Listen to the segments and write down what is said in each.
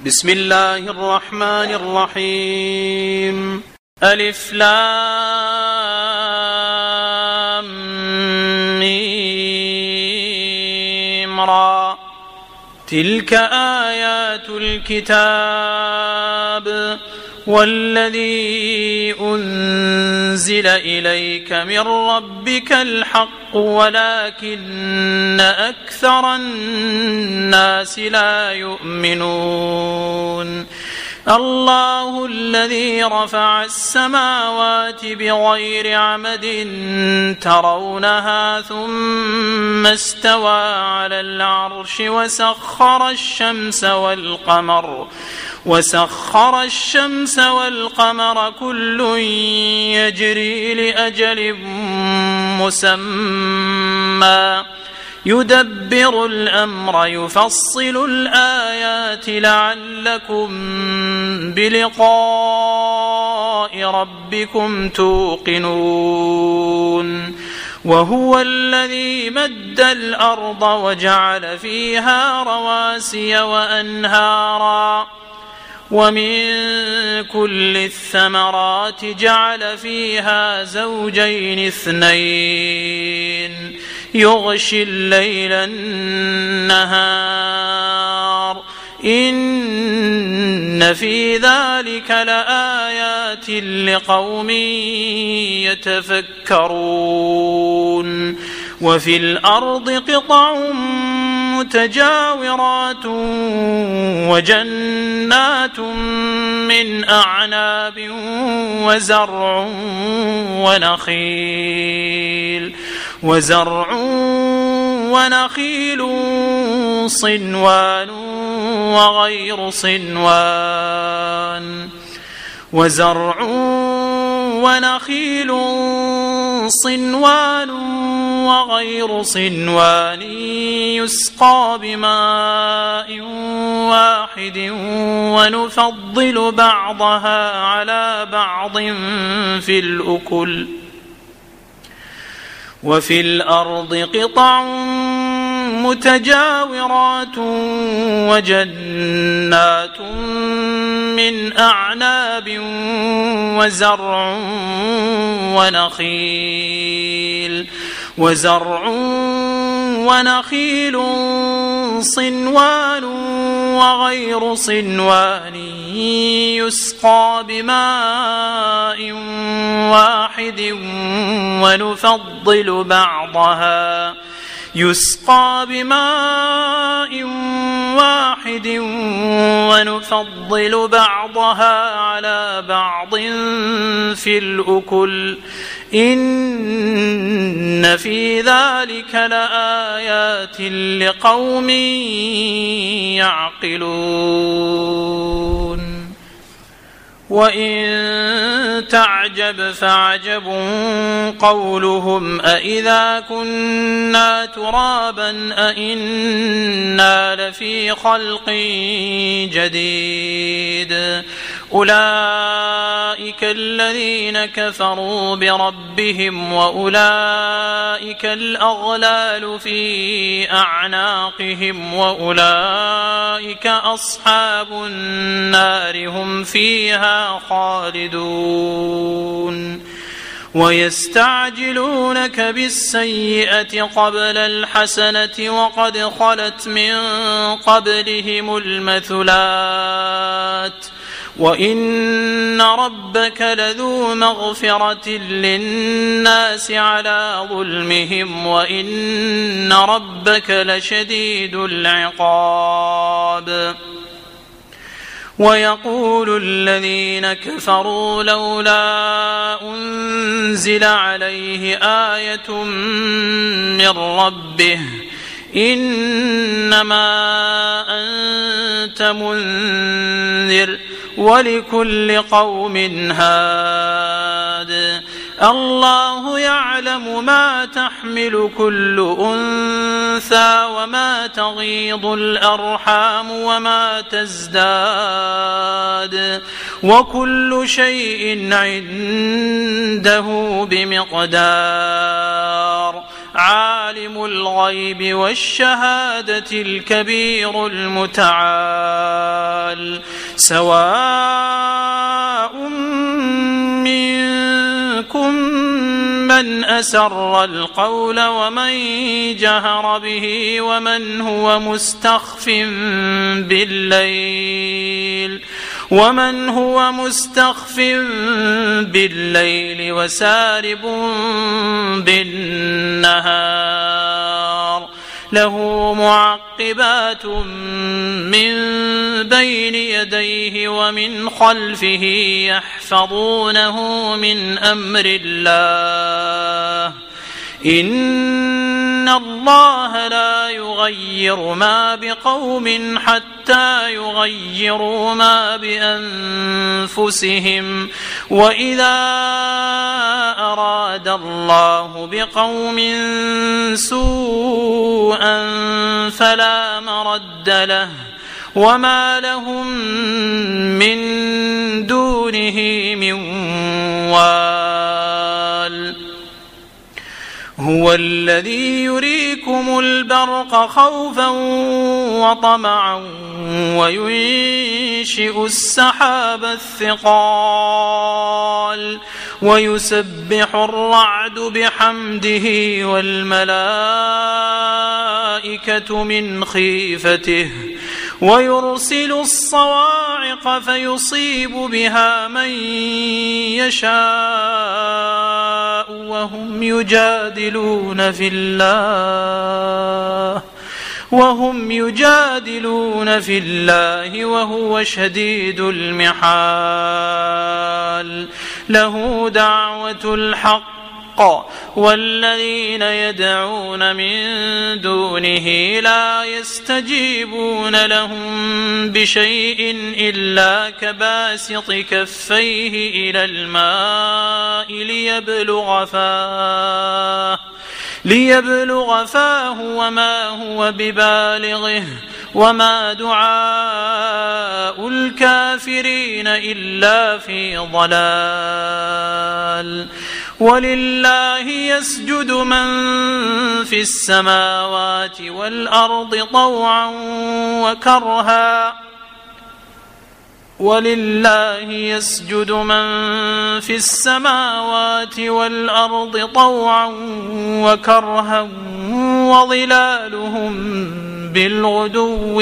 بسم الله الرحمن الرحيم. ألف لام ميم را. تلك آيات الكتاب والذي أنزل إليك من ربك الحق ولكن أكثر الناس لا يؤمنون. الله الذي رفع السماوات بغير عمد ترونها ثم استوى على العرش وسخر الشمس والقمر كل يجري لأجل مسمى يدبر الأمر يفصل الآيات لعلكم بلقاء ربكم توقنون. وهو الذي مد الأرض وجعل فيها رواسي وأنهارا ومن كل الثمرات جعل فيها زوجين اثنين يغشي الليل النهار إن في ذلك لآيات لقوم يتفكرون. وفي الأرض قطع متجاورات وجنات من أعناب وزرع ونخيل صنوان وغير صنوان يسقى بماء واحد ونفضل بعضها على بعض في الأكل. وفي الأرض قطع متجاورات وجنات من أعناب وزرع ونخيل صنوان وغير صنوان يسقى بماء واحد ونفضل بعضها على بعض في الأكل. إن في ذلك لآيات لقوم يعقلون. وإن تعجب فعجب قولهم أإذا كنا ترابا أإنا لفي خلق جديد. أولئك الذين كفروا بربهم وأولئك الأغلال في أعناقهم وأولئك أصحاب النار هم فيها خالدون. ويستعجلونك بالسيئة قبل الحسنة وقد خلت من قبلهم المثلات وإن ربك لذو مغفرة للناس على ظلمهم وإن ربك لشديد العقاب. ويقول الذين كفروا لولا أنزل عليه آية من ربه إنما أنت منذر ولكل قوم هاد. الله يعلم ما تحمل كل أنثى وما تغيض الأرحام وما تزداد وكل شيء عنده بمقدار. عالم الغيب والشهادة الكبير المتعال سواء منكم من أسر القول ومن جهر به ومن هو مستخف بالليل وسارب بالنهار له معقبات من بين يديه ومن خلفه يحفظونه من أمر الله إن الله لا يغير ما بقوم حتى يغيروا ما بأنفسهم وإذا أراد الله بقوم سوءا فلا مرد له وما لهم من دونه من وال هو الذي يريكم البرق خوفا وطمعا وينشئ السحاب الثقال ويسبح الرعد بحمده والملائكة من خيفته ويرسل الصواعق فيصيب بها من يشاء وهم يجادلون في الله وهو شديد المحال له دعوة الحق والذين يدعون من دونه لا يستجيبون لهم بشيء إلا كباسط كفيه إلى الماء ليبلغ فاه وما هو ببالغه وما دعاء الكافرين إلا في ضلال ولله يسجد من في السماوات والأرض طوعا وكرها وظلالهم بالغدو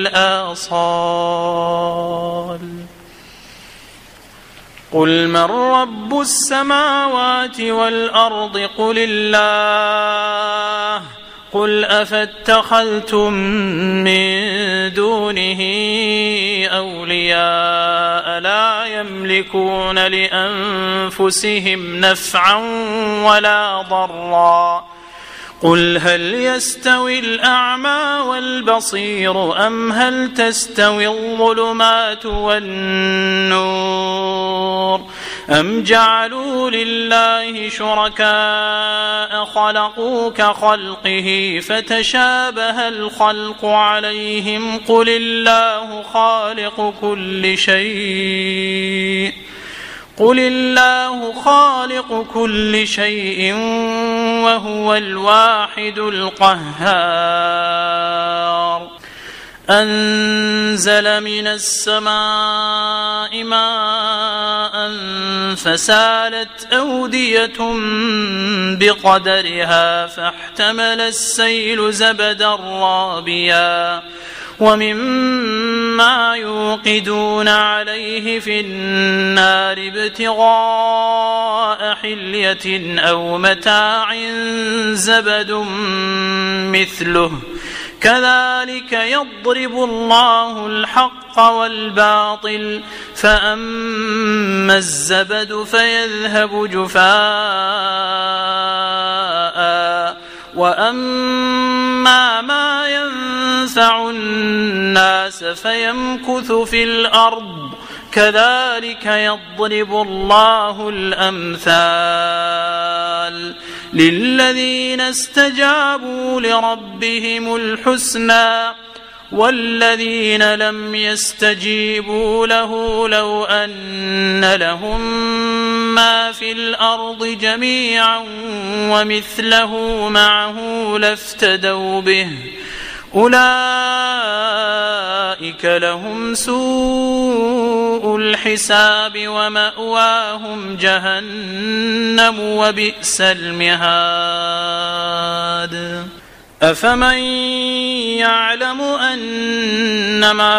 والآصال قل من رب السماوات والأرض قل الله قل أفاتخذتم من دونه أولياء لا يملكون لأنفسهم نفعا ولا ضرا قل هل يستوي الأعمى والبصير أم هل تستوي الظلمات والنور أم جعلوا لله شركاء خلقوا كخلقه فتشابه الخلق عليهم قل الله خالق كل شيء وهو الواحد القهار أنزل من السماء ماء فسالت أودية بقدرها فاحتمل السيل زبدا رابيا ومما يوقدون عليه في النار ابتغاء حلية أو متاع زبد مثله كذلك يضرب الله الحق والباطل فأما الزبد فيذهب جفاء وأما ما ينفع الناس فيمكث في الأرض كذلك يضرب الله الأمثال للذين استجابوا لربهم الحسنى والذين لم يستجيبوا له لو أن لهم ما في الأرض جميعا ومثله معه لافتدوا به أولئك أولئك لهم سوء الحساب ومأواهم جهنم وبئس المهاد أفمن يعلم أنما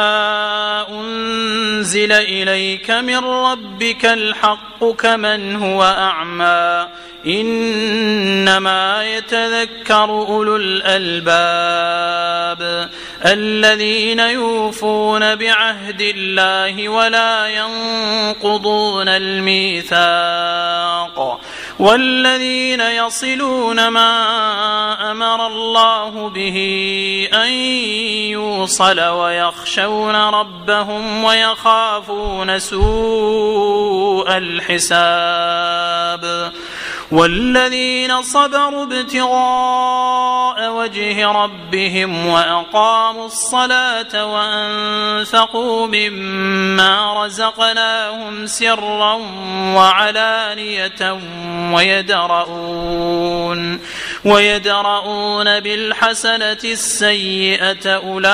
أنزل إليك من ربك الحق كمن هو أعمى إنما يتذكر أولو الألباب الذين يوفون بعهد الله ولا ينقضون الميثاق والذين يصلون ما أمر الله به أن يوصل ويخشون ربهم ويخافون سوء الحساب والذين صبروا ابتغاء وجه ربهم وأقاموا الصلاة وأنفقوا مما رزقناهم سرا وعلانية ويدرؤون بالحسنة السيئة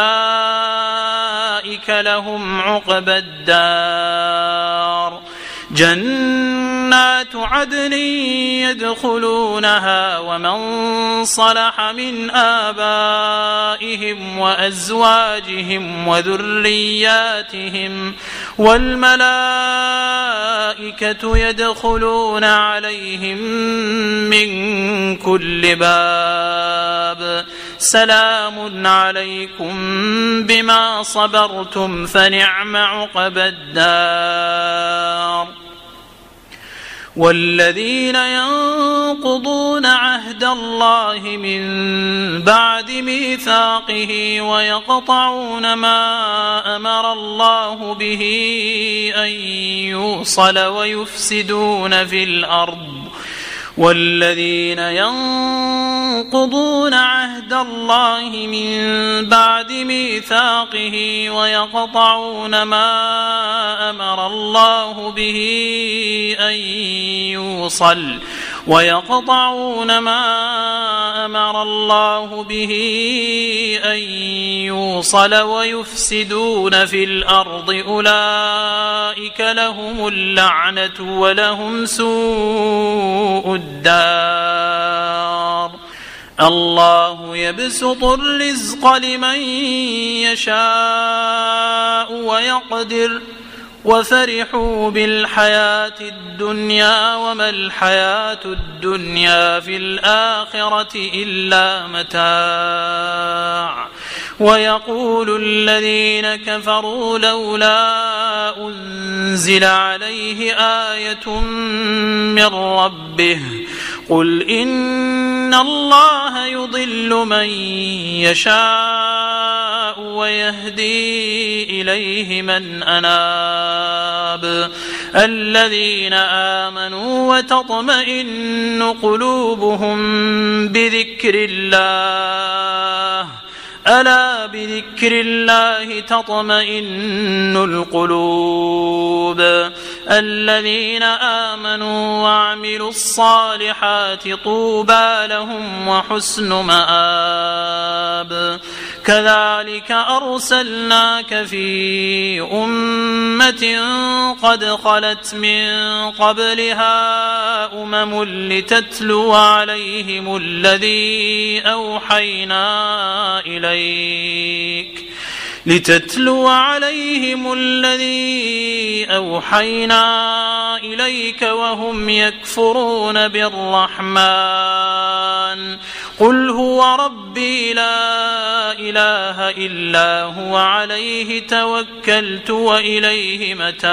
أولئك لهم عقبى الدار جنات عدن يدخلونها ومن صلح من آبائهم وأزواجهم وذرياتهم والملائكة يدخلون عليهم من كل باب سلام عليكم بما صبرتم فنعم عقبى الدار والذين ينقضون عهد الله من بعد ميثاقه ويقطعون ما أمر الله به أن يوصل ويفسدون في الأرض والذين ينقضون عهد الله من بعد ميثاقه ويقطعون ما أمر الله به أن يوصل ويفسدون في الأرض أولئك لهم اللعنة ولهم سوء الدار الله يبسط الرزق لمن يشاء ويقدر وفرحوا بالحياة الدنيا وما الحياة الدنيا في الآخرة إلا متاع ويقول الذين كفروا لولا أنزل عليه آية من ربه قل إن الله يضل من يشاء ويهدي إليه من أناب الذين آمنوا وتطمئن قلوبهم بذكر الله ألا بذكر الله تطمئن القلوب الذين آمنوا وعملوا الصالحات طوبى لهم وحسن مآب كذلك أرسلناك في أمة قد خلت من قبلها لتتلو عليهم الذي أوحينا إليك وهم يكفرون بالرحمن قل هو ربي لا إله إلا هو عليه توكلت وإليه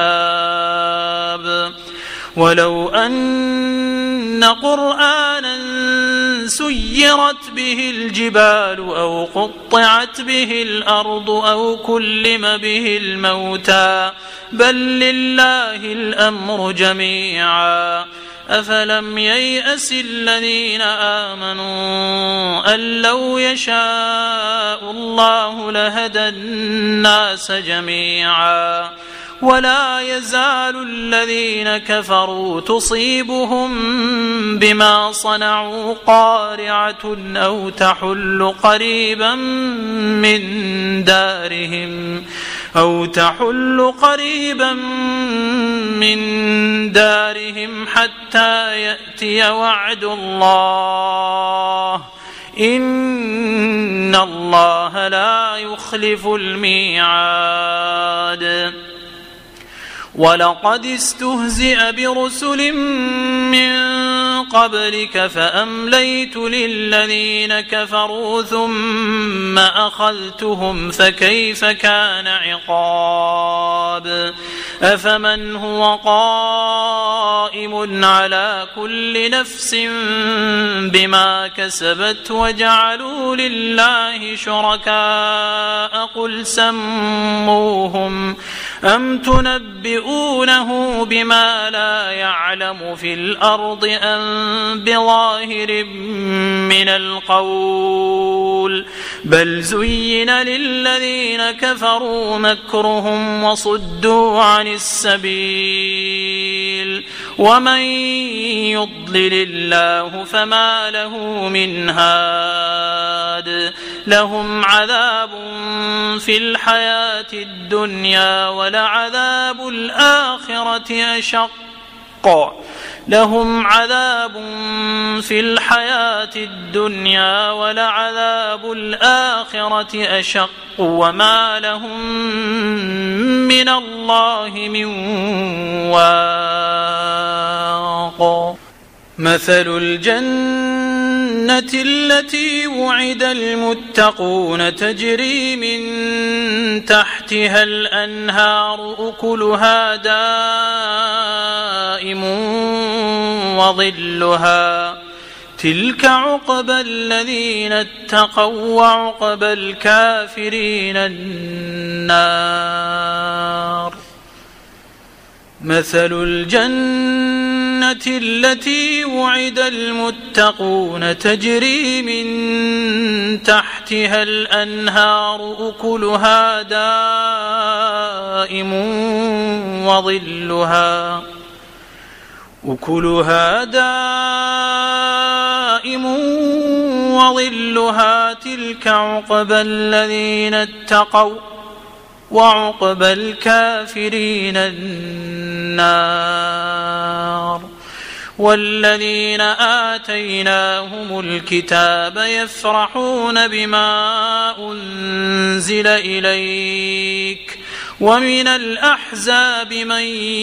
متاب ولو أن قرآنا سيرت به الجبال أو قطعت به الأرض أو كلم به الموتى بل لله الأمر جميعا أفلم ييأس الذين آمنوا أن لو يشاء الله لهدى الناس جميعا ولا يزال الذين كفروا تصيبهم بما صنعوا قارعة أو تحل قريبا من دارهم حتى يأتي وعد الله إن الله لا يخلف الميعاد. ولقد استهزئ برسل من قبلك فأمليت للذين كفروا ثم أخذتهم فكيف كان عقاب. أفمن هو قائم على كل نفس بما كسبت وجعلوا لله شركاء قل سموهم أم تنبئونه بما لا يعلم في الأرض أم بظاهر من القول بل زين للذين كفروا مكرهم وصدوا عن السبيل ومن يضلل الله فما له من هاد. لهم عذاب في الحياة الدنيا ولعذاب الآخرة أشق. لهم عذاب في الحياة الدنيا ولعذاب الآخرة أشق وما لهم من الله من واق. مثل الجنة التي وعد المتقون تجري من تحتها الأنهار أكلها دائم وظلها تلك عقبى الذين اتقوا وعقبى الكافرين النار. مثل الجنة التي وعد المتقون تجري من تحتها الأنهار أكلها دائم وظلها تلك عقبى الذين اتقوا وعقبى الكافرين النار. والذين آتيناهم الكتاب يفرحون بما أنزل إليك ومن الأحزاب من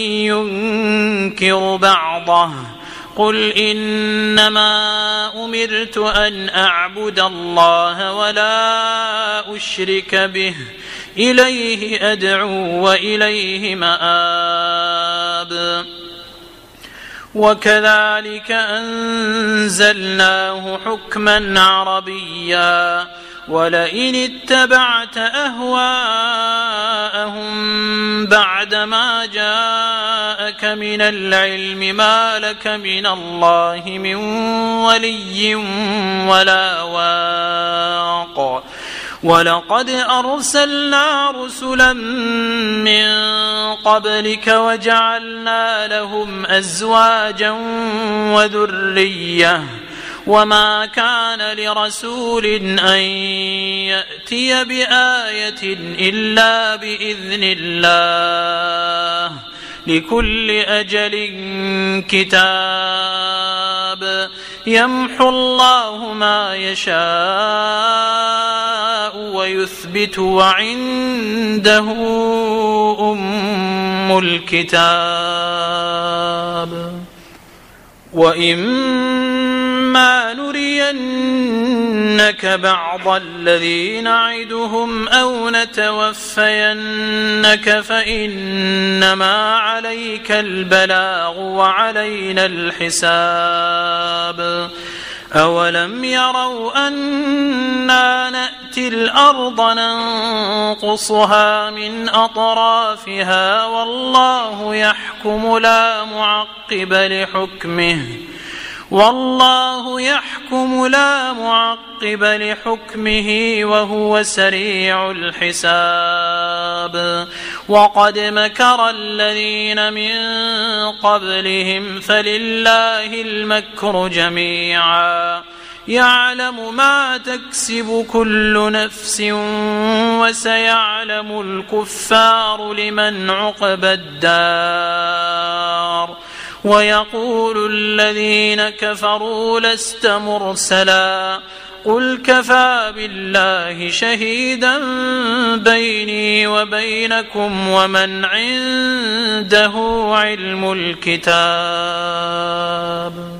ينكر بعضه قل إنما أمرت أن أعبد الله ولا أشرك به إليه أدعو وإليه مآب. وكذلك أنزلناه حكما عربيا ولئن اتبعت أهواءهم بعدما جاءك من العلم ما لك من الله من ولي ولا واق. ولقد أرسلنا رسلا من قبلك وجعلنا لهم أزواجا وذرية وما كان لرسول أن يأتي بآية إلا بإذن الله لكل أجل كتاب يمحو الله ما يشاء ويثبت وعنده أم الكتاب. وإما نرينك بعض الذي نعدهم أو نتوفينك فإنما عليك البلاغ وعلينا الحساب. أولم يروا أنا نأتي الأرض ننقصها من أطرافها والله يحكم لا معقب لحكمه وهو سريع الحساب. الحساب وقد مكر الذين من قبلهم فلله المكر جميعا يعلم ما تكسب كل نفس وسيعلم الكفار لمن عقبى الدار ويقول الذين كفروا لست مرسلا قل كفى بالله شهيدا بيني وبينكم ومن عنده علم الكتاب